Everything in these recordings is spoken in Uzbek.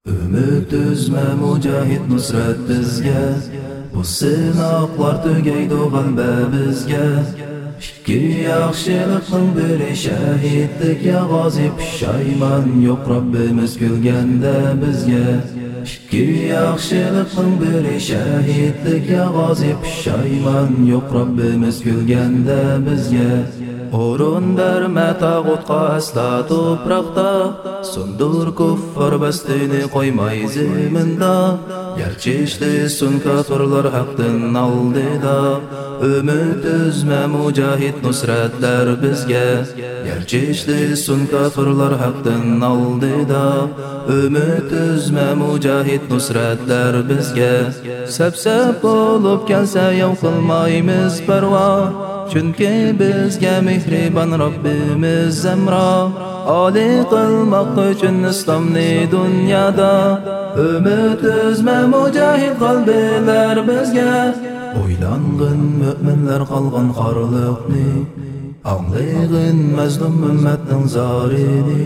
Ümid üzme mücahid nusrat bizga, bu sinoqlar tugaydi g'alaba bizga. Ikki yaxshilikning biri shahidlik, ya g'ozi pushaymon yo'q Robbimiz kulganda bizga. Ikki yaxshilikning biri shahidlik, ya g'ozi pushaymon yo'q Robbimiz kulganda bizga. O'rin berma tag'utqa asla to'proqda, sundur kuffar bastini qo'ymay ziminda. Garchi ishlisun kafirlar haqdan oldida, umid üzme mücahid nusratlar bizga. Garchi ishlisun kafirlar haqdan oldida, umid üzme mücahid nusratlar bizga. Sab-sab bo'lib kelsa yo'q qilmaymiz parvo, chunki bizga mehribon Robbimiz zamro. Oli qilmoq uchun islomni dunyoda, umid üzme mücahid qalblar bizga. O'ylang'in mu'minlar qolgan xorliqni, anglayg'in mazlum ummatning zorini.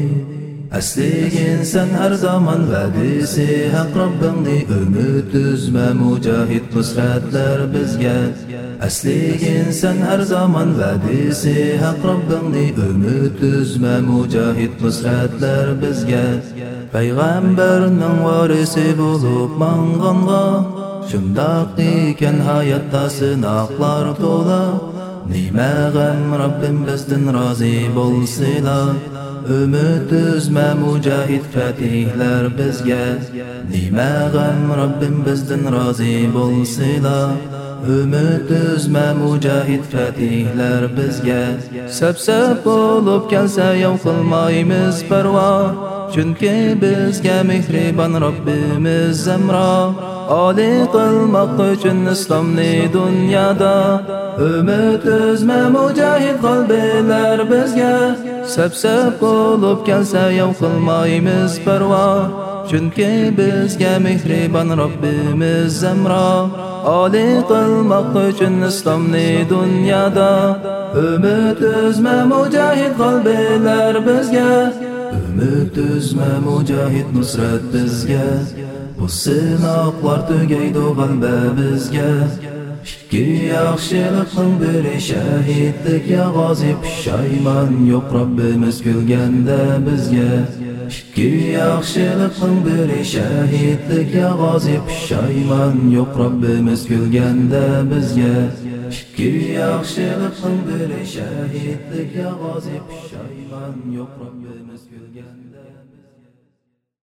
Asligin sen her zaman vadisi haq Robbingni, umid üzme mücahid nusratlar bizga. Asligin sen her zaman vadisi haq Robbingni, umid üzme mücahid nusratlar bizga. Payg'ambarning varisi bo'lib mang'onga, shundoq ekan hayotda sinoqlar to'la. Nima g'am Robbim bizdan rozi bo'lsila, umid üzme mücahid fatihlar bizga. Nima g'am Robbim bizdan rozi bo'lsila, umid üzme mücahid fatihlar bizga. Sab-sab bo'lib kelsa yo'q qilmaymiz parvo, chunki bizga mehribon Robbimiz zamro. Oli qilmoq uchun islomni dunyoda, umid üzme mücahid qalblar bizga. Sab-sab bo'lib kelsa yo'q qilmaymiz parvo, chunki bizga mehribon Robbimiz zamro. Oli qilmoq uchun islomni dunyoda, umid üzme mücahid qalblar bizga. Umid üzme mücahid nusrat bizga, bu sinoqlar tugaydi g'alaba bizga. Ikki yaxshilikning biri shahidlik, ya g'ozi pushaymon yo'q Robbimiz kulganda bizga. Ikki yaxshilikning biri shahidlik, ya g'ozi pushaymon yo'q Robbimiz kulganda bizga. Ikki yaxshilikning biri shahidlik, ya g'ozi pushaymon yo'q Robbimiz kulganda.